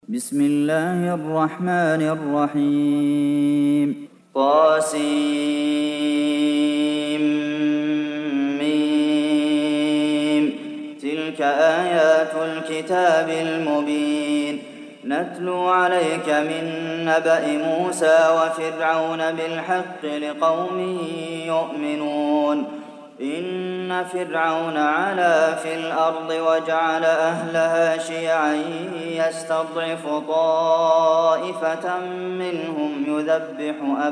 بسم الله الرحمن الرحيم طاسيم تلك آيات الكتاب المبين نتلو عليك من نبأ موسى وفرعون بالحق لقوم يؤمنون إن فرعون علا في الأرض وجعل أهلها شيعا يستضعف طائفة منهم يذبح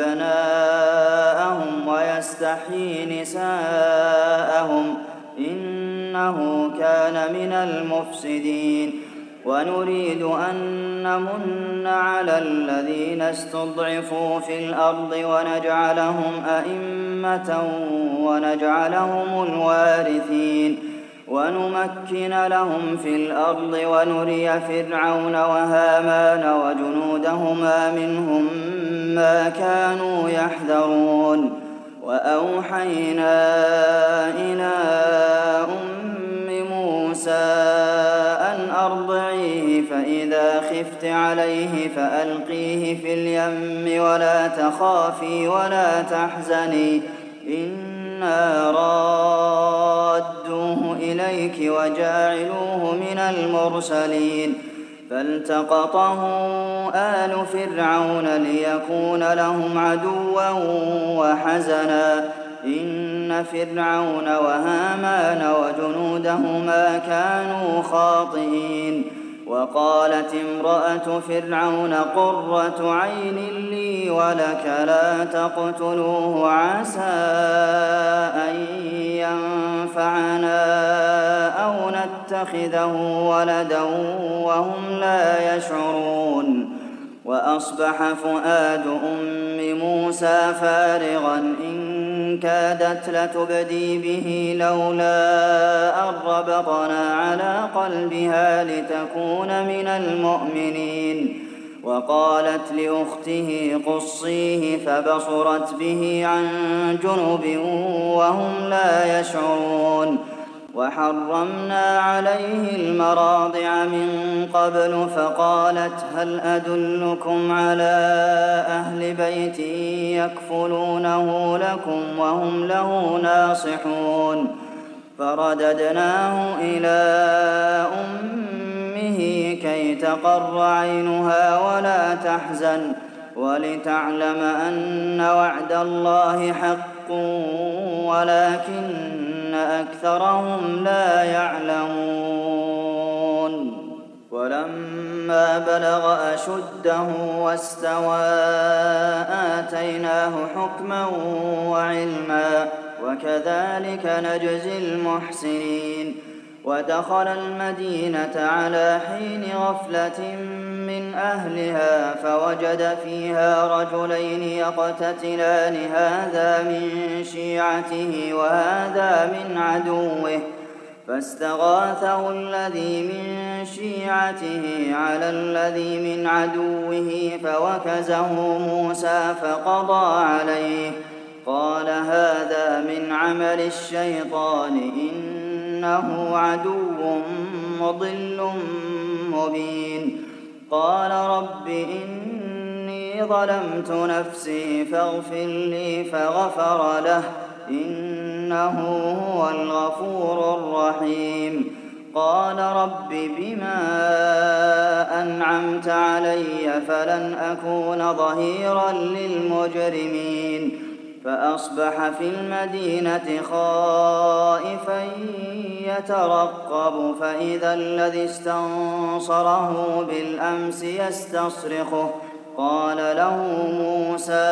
أبناءهم ويستحيي نساءهم إنه كان من المفسدين ونريد أن نمن على الذين استضعفوا في الأرض ونجعلهم أئمة ونجعلهم الوارثين ونمكن لهم في الأرض ونري فرعون وهامان وجنودهما منهم ما كانوا يحذرون وأوحينا إلى موسى أن أرضعيه فإذا خفت عليه فألقيه في اليم ولا تخافي ولا تحزني إنا رادوه إليك وجاعلوه من المرسلين فالتقطه آل فرعون ليكون لهم عدوا وحزنا إن فرعون وهامان وجنودهما كانوا خاطئين وقالت امرأة فرعون قرة عين لي ولك لا تقتلوه عسى أن ينفعنا أو نتخذه ولدا وهم لا يشعرون وأصبح فؤاد أم موسى فارغا إن كادت لتبدي به لولا أن ربطنا على قلبها لتكون من المؤمنين وقالت لأخته قصيه فبصرت به عن جنب وهم لا يشعرون وحرمنا عليه المراضع من قبل فقالت هل أدلكم على أهل بيت يكفلونه لكم وهم له ناصحون فرددناه إلى أمه كي تقر عينها ولا تحزن ولتعلم أن وعد الله حق ولكن أكثرهم لا يعلمون ولما بلغ أشده واستوى آتيناه حكما وعلما وكذلك نجزي المحسنين ودخل المدينة على حين غفلة من أهلها فوجد فيها رجلين يقتتلان هذا من شيعته وهذا من عدوه فاستغاثه الذي من شيعته على الذي من عدوه فوكزه موسى فقضى عليه قال هذا من عمل الشيطان إنه عدو مضل مبين قال رب إني ظلمت نفسي فاغفر لي فغفر له إنه هو الغفور الرحيم قال رب بما أنعمت علي فلن أكون ظهيرا للمجرمين فأصبح في المدينة خائفا يترقب فإذا الذي استنصره بالأمس يستصرخه قال له موسى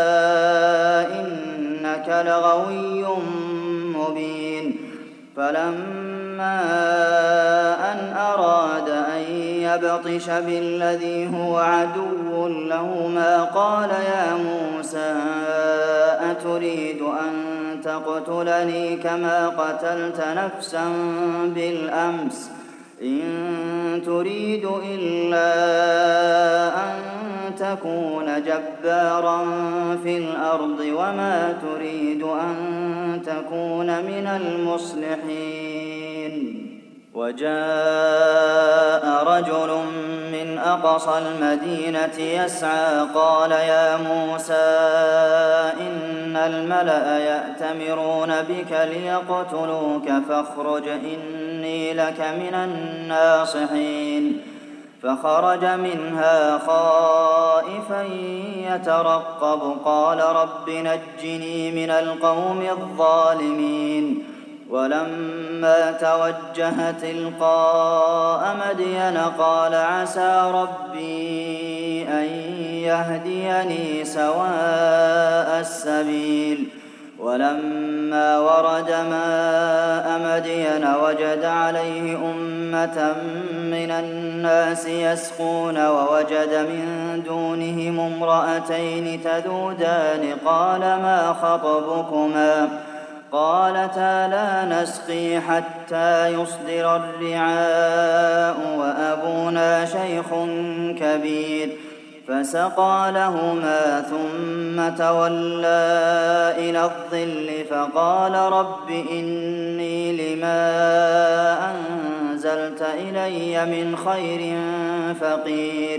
إنك لغوي مبين فلما أن أراد أن يبطش بالذي هو عدو لهما قال يا موسى أتريد أن تقتلني كما قتلت نفسا بالأمس إن تريد إلا أن تكون جبارا في الأرض وما تريد أن تكون من المصلحين وجاء رجل من أقصى المدينة يسعى قال يا موسى إن الملأ يأتمرون بك ليقتلوك فاخرج إني لك من الناصحين فخرج منها خائفا يترقب قال رب نجني من القوم الظالمين ولما توجه تلقاء مدين قال عسى ربي أن يهديني سواء السبيل ولما ورد ماء مدين وجد عليه أمة من الناس يسقون ووجد من دونهم امرأتين تذودان قال ما خطبكما قالتا لا نسقي حتى يصدر الرعاء وأبونا شيخ كبير فسقى لهما ثم تولى إلى الظل فقال رب إني لما أنزلت إلي من خير فقير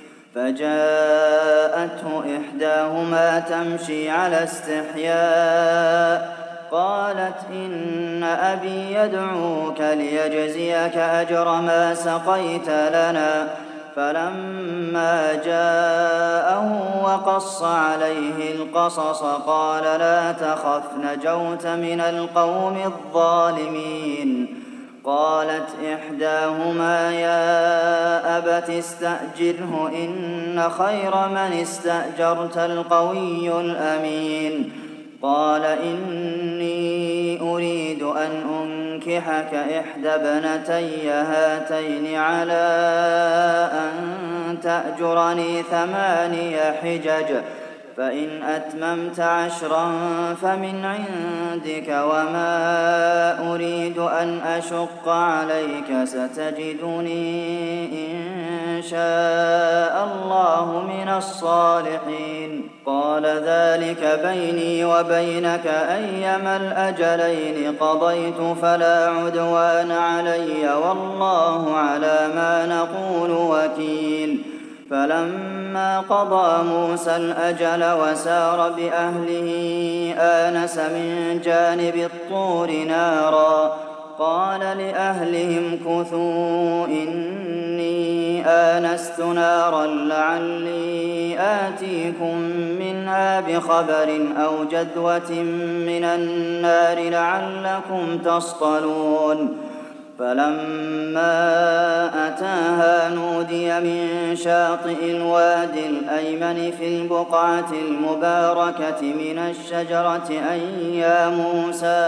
فجاءته إحداهما تمشي على استحياء قالت إن أبي يدعوك ليجزيك أجر ما سقيت لنا فلما جاءه وقص عليه القصص قال لا تخف نجوت من القوم الظالمين قالت إحداهما يا أبت استأجره إن خير من استأجرت القوي الأمين قال إني أريد أن أنكحك إحدى ابنتي هاتين على أن تأجرني 8 حجج فإن أتممت 10 فمن عندك وما أريد أن أشق عليك ستجدني إن شاء الله من الصالحين قال ذلك بيني وبينك أيما الأجلين قضيت فلا عدوان علي والله على ما نقول وكيل فلما قضى موسى الأجل وسار بأهله آنس من جانب الطور نارا قال لأهلهم كثوا إني آنست نارا لعلي آتيكم منها بخبر أو جذوة من النار لعلكم تصطلون فلما أتاها نودي من شاطئ الوادي الأيمن في البقعة المباركة من الشجرة أن يا موسى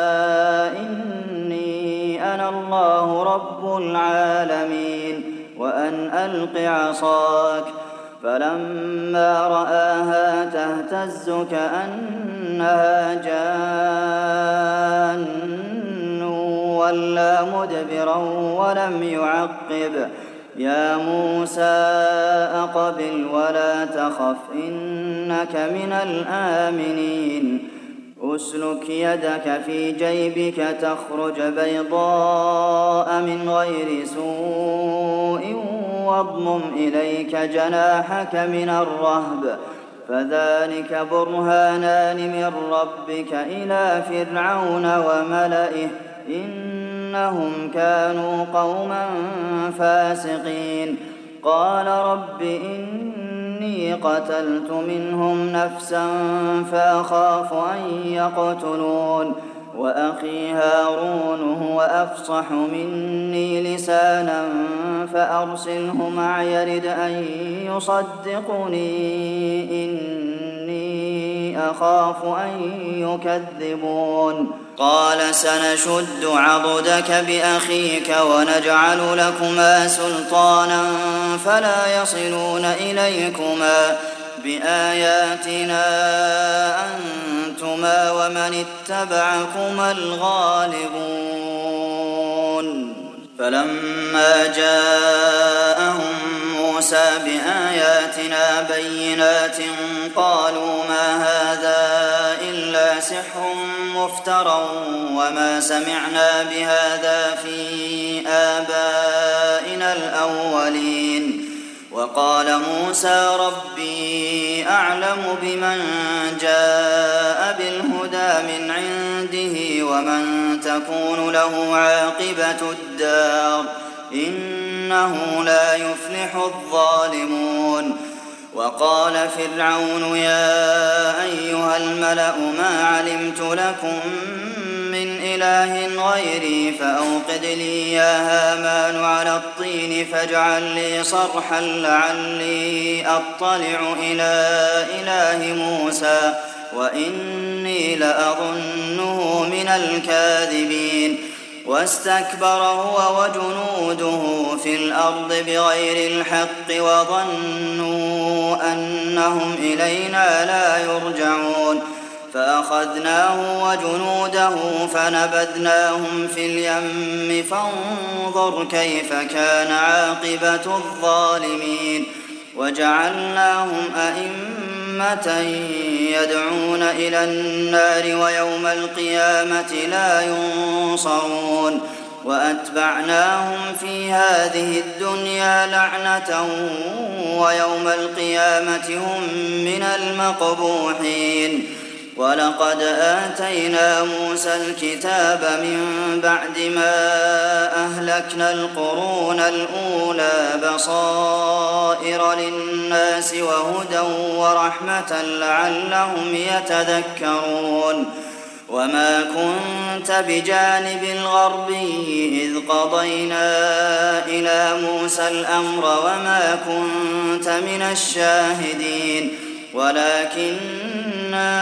إني أنا الله رب العالمين وأن ألق عصاك فلما رآها تهتز كأنها جان وَلَّىٰ مُدْبِرًا وَلَمْ يُعَقِّبْ يَا مُوسَىٰ أَقْبِلْ وَلَا تَخَفْ إِنَّكَ مِنَ الْآمِنِينَ أُسْلُكْ يَدَكَ في جيبك تخرج بيضاء من غير سوء واضمم إليك جناحك من الرهب فذلك برهانان من ربك إلى فرعون وملئه إنهم كانوا قوما فاسقين قال رب إني قتلت منهم نفسا فأخاف أن يقتلون وأخي هارون هو أفصح مني لسانا فأرسله معي يرد أن يصدقني إني أخاف أن يكذبون قال سنشد عضدك بأخيك ونجعل لكما سلطانا فلا يصلون إليكما بآياتنا أنتما ومن اتبعكما الغالبون فلما جاءهم موسى بآياتنا بينات قالوا ما هذا إلا لسحر مفترى وما سمعنا بهذا في آبائنا الأولين. وقال موسى ربي أعلم بمن جاء بالهدى من عنده ومن تكون له عاقبة الدار إنه لا يفلح الظالمون. وقال فرعون يا أيها الملأ ما علمت لكم من إله غيري فأوقد لي يا هامان على الطين فاجعل لي صرحا لعلي أطلع إلى إله موسى وإني لأظنه من الكاذبين. واستكبر هو وجنوده في الأرض بغير الحق وظنوا أنهم إلينا لا يرجعون. فأخذناه وجنوده فنبذناهم في اليم فانظر كيف كان عاقبة الظالمين. وجعلناهم أئمة يدعون إلى النار ويوم القيامة لا ينصرون. وأتبعناهم في هذه الدنيا لعنة ويوم القيامة هم من المقبوحين. ولقد آتينا موسى الكتاب من بعد ما أهلكنا القرون الأولى بصائر للناس وهدى ورحمة لعلهم يتذكرون. وما كنت بجانب الغربي إذ قضينا إلى موسى الأمر وما كنت من الشاهدين ولكننا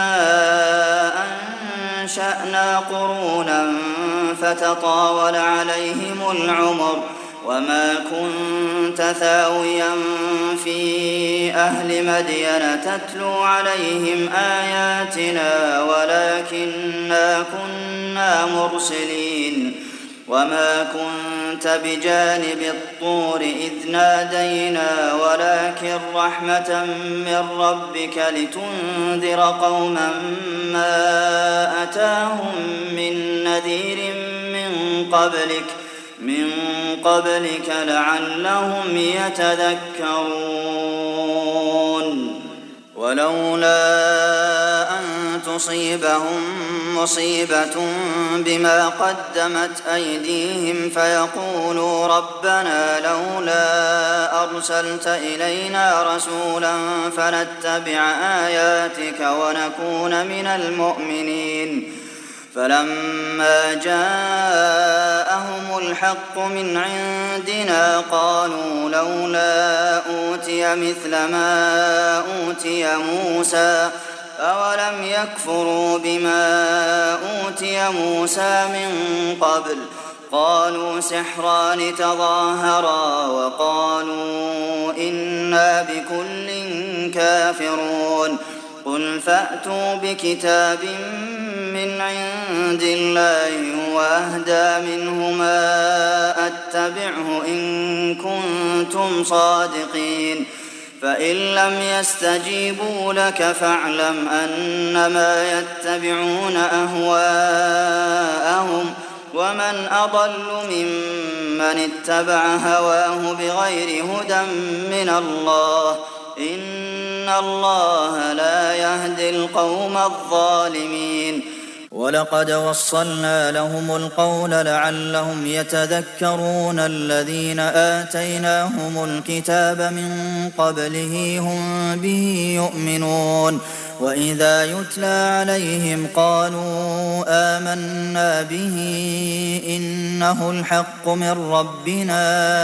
أنشأنا قرونا فتطاول عليهم العمر وما كنت ثاويا في أهل مدين تتلو عليهم آياتنا ولكننا كنا مرسلين. وما كنت بجانب الطور إذ نادينا ولكن رحمة من ربك لتنذر قوما ما أتاهم من نذير من قبلك لعلهم يتذكرون. ولولا أن تصيبهم مصيبة بما قدمت أيديهم فيقولوا ربنا لولا أرسلت إلينا رسولا فنتبع آياتك ونكون من المؤمنين. فلما جاءهم الحق من عندنا قالوا لولا أوتي مثل ما أوتي موسى أولم يكفروا بما أوتي موسى من قبل. قالوا سحران تظاهرا وقالوا إنا بكل كافرون. قل فأتوا بكتاب من عند الله وأهدى منه ما أتبعه إن كنتم صادقين. فإن لم يستجيبوا لك فاعلم أنما يتبعون أهواءهم ومن أضل ممن اتبع هواه بغير هدى من الله إن الله لا يهدي القوم الظالمين. ولقد وصلنا لهم القول لعلهم يتذكرون الذين آتيناهم الكتاب من قبله هم به يؤمنون. وإذا يتلى عليهم قالوا آمنا به إنه الحق من ربنا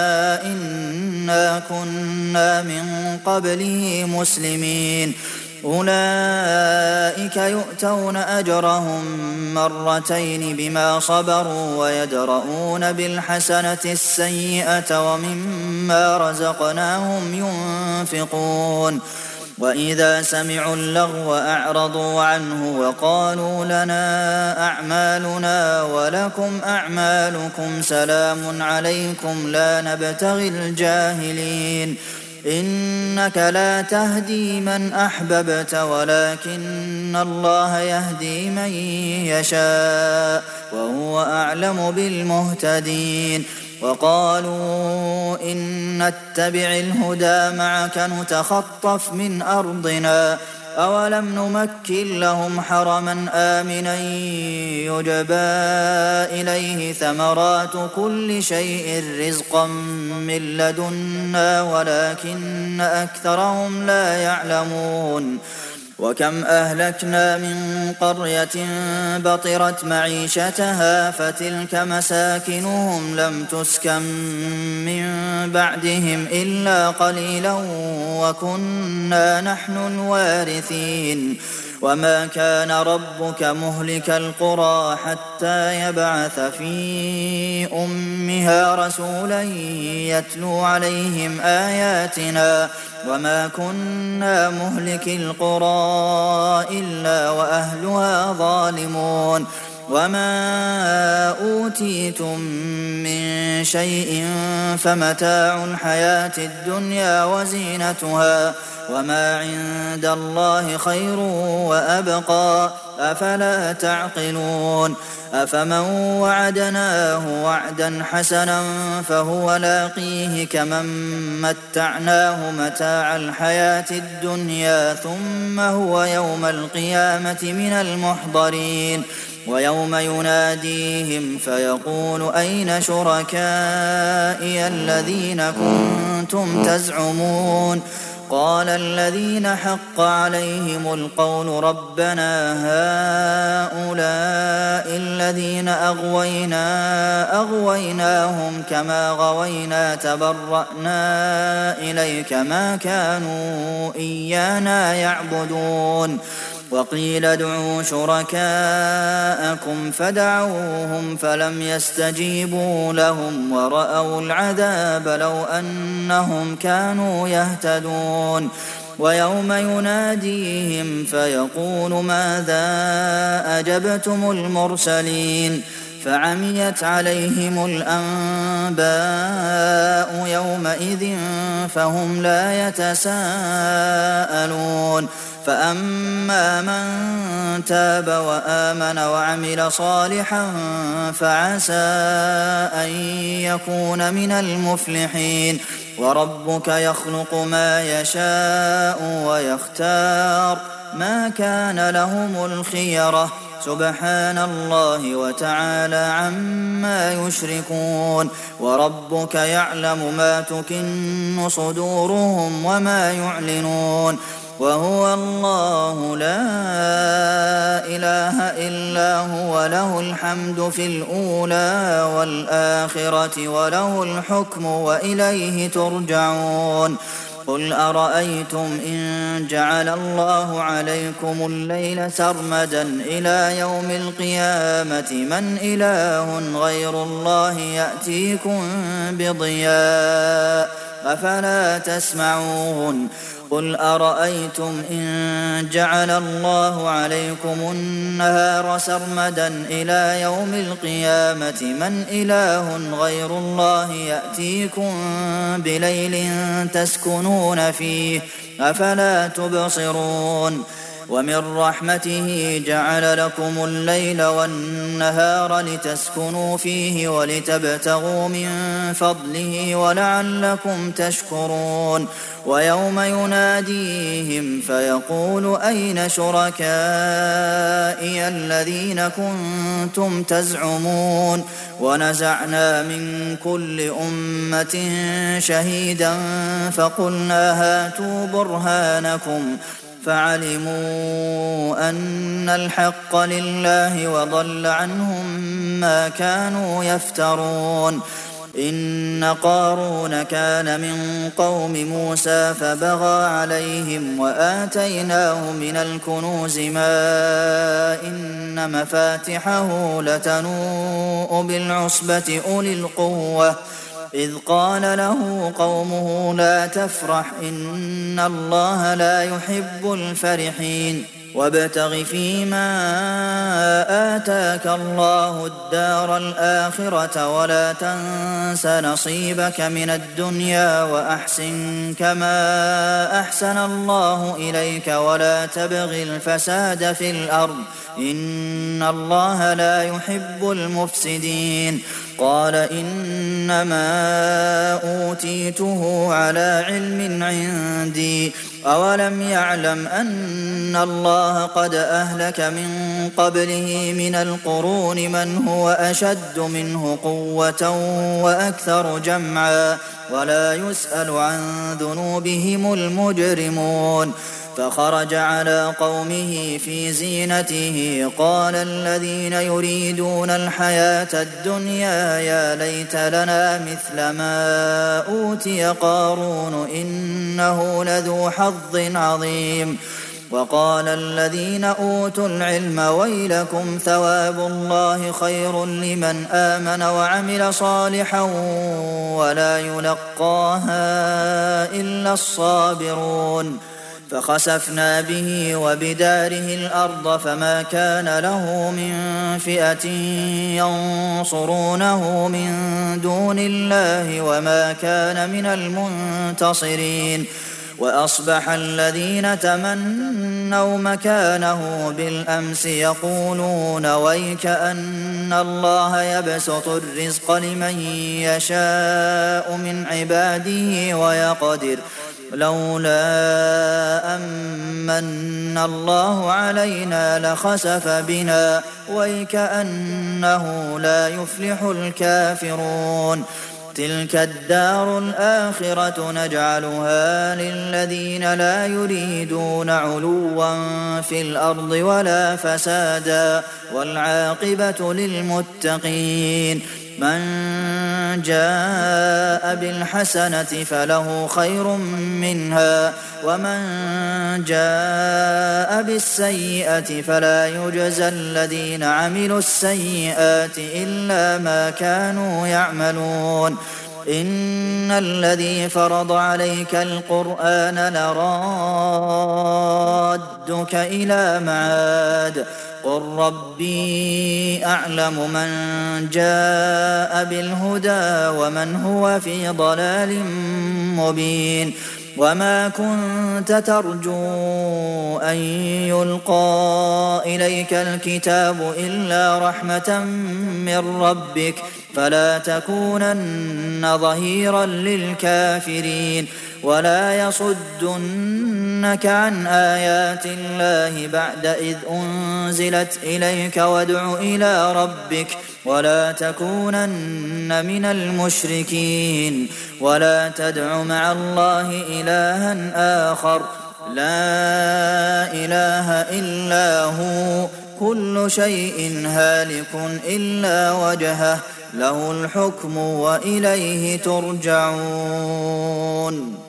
إنا كنا من قبله مسلمين. أولئك يؤتون أجرهم مرتين بما صبروا ويدرؤون بالحسنة السيئة ومما رزقناهم ينفقون. وإذا سمعوا اللغو أعرضوا عنه وقالوا لنا أعمالنا ولكم أعمالكم سلام عليكم لا نبتغي الجاهلين. إنك لا تهدي من أحببت ولكن الله يهدي من يشاء وهو أعلم بالمهتدين وقالوا إن نتبع الهدى معك نتخطف من أرضنا أولم نمكن لهم حرما آمنا يجبى إليه ثمرات كل شيء رزقا من لدنا ولكن أكثرهم لا يعلمون وكم أهلكنا من قرية بطرت معيشتها فتلك مساكنهم لم تسكن من بعدهم إلا قليلا وكنا نحن الوارثين وما كان ربك مهلك القرى حتى يبعث في أمها رسولا يتلو عليهم آياتنا وما كنا مهلك القرى إلا وأهلها ظالمون وما أوتيتم من شيء فمتاع الحياة الدنيا وزينتها وما عند الله خير وأبقى أفلا تعقلون أفمن وعدناه وعدا حسنا فهو لاقيه كمن متعناه متاع الحياة الدنيا ثم هو يوم القيامة من المحضرين ويوم يناديهم فيقول أين شركائي الذين كنتم تزعمون قال الذين حق عليهم القول ربنا هؤلاء الذين أغويناهم كما غوينا تبرأنا إليك ما كانوا إيانا يعبدون وقيل ادعوا شركاءكم فدعوهم فلم يستجيبوا لهم ورأوا العذاب لو أنهم كانوا يهتدون ويوم يناديهم فيقول ماذا أجبتم المرسلين فعميت عليهم الأنباء يومئذ فهم لا يتساءلون فأما من تاب وآمن وعمل صالحا فعسى أن يكون من المفلحين وربك يخلق ما يشاء ويختار ما كان لهم الخيرة سبحان الله وتعالى عما يشركون وربك يعلم ما تكن صدورهم وما يعلنون وهو الله لا إله إلا هو له الحمد في الأولى والآخرة وله الحكم وإليه ترجعون قل أرأيتم إن جعل الله عليكم الليل سرمدا إلى يوم القيامة من إله غير الله يأتيكم بضياء أفلا تسمعون قل أرأيتم إن جعل الله عليكم النهار سرمدا إلى يوم القيامة من إله غير الله يأتيكم بليل تسكنون فيه أفلا تبصرون ومن رحمته جعل لكم الليل والنهار لتسكنوا فيه ولتبتغوا من فضله ولعلكم تشكرون ويوم يناديهم فيقول أين شركائي الذين كنتم تزعمون ونزعنا من كل أمة شهيدا فقلنا هاتوا برهانكم فعلموا أن الحق لله وضل عنهم ما كانوا يفترون إن قارون كان من قوم موسى فبغى عليهم وآتيناه من الكنوز ما إن مفاتحه لتنوء بالعصبة أولي القوة إذ قال له قومه لا تفرح إن الله لا يحب الفرحين وابتغ فيما آتاك الله الدار الآخرة ولا تنس نصيبك من الدنيا وأحسن كما أحسن الله إليك ولا تبغ الفساد في الأرض إن الله لا يحب المفسدين قال إنما أوتيته على علم عندي أولم يعلم أن الله قد أهلك من قبله من القرون من هو أشد منه قوة وأكثر جمعا ولا يسأل عن ذنوبهم المجرمون فخرج على قومه في زينته قال الذين يريدون الحياة الدنيا يا ليت لنا مثل ما أوتي قارون إنه لذو حظ عظيم وقال الذين أوتوا العلم ويلكم ثواب الله خير لمن آمن وعمل صالحا ولا يلقاها إلا الصابرون فخسفنا به وبداره الأرض فما كان له من فئة ينصرونه من دون الله وما كان من المنتصرين وأصبح الذين تمنوا مكانه بالأمس يقولون ويك أن الله يبسط الرزق لمن يشاء من عباده ويقدر لولا أمن الله علينا لخسف بنا ويكأنه لا يفلح الكافرون تلك الدار الآخرة نجعلها للذين لا يريدون علوا في الأرض ولا فسادا والعاقبة للمتقين من جاء بالحسنة فله خير منها ومن جاء بالسيئة فلا يجزى الذين عملوا السيئات إلا ما كانوا يعملون إن الذي فرض عليك القرآن لرادك إلى معاد قل ربي أعلم من جاء بالهدى ومن هو في ضلال مبين وما كنت ترجو أن يلقى إليك الكتاب إلا رحمة من ربك فلا تكونن ظهيرا للكافرين ولا يصدنك عن آيات الله بعد إذ أنزلت إليك وادع إلى ربك ولا تكونن من المشركين ولا تدع مع الله إلها آخر لا إله إلا هو كل شيء هالك إلا وجهه له الحكم وإليه ترجعون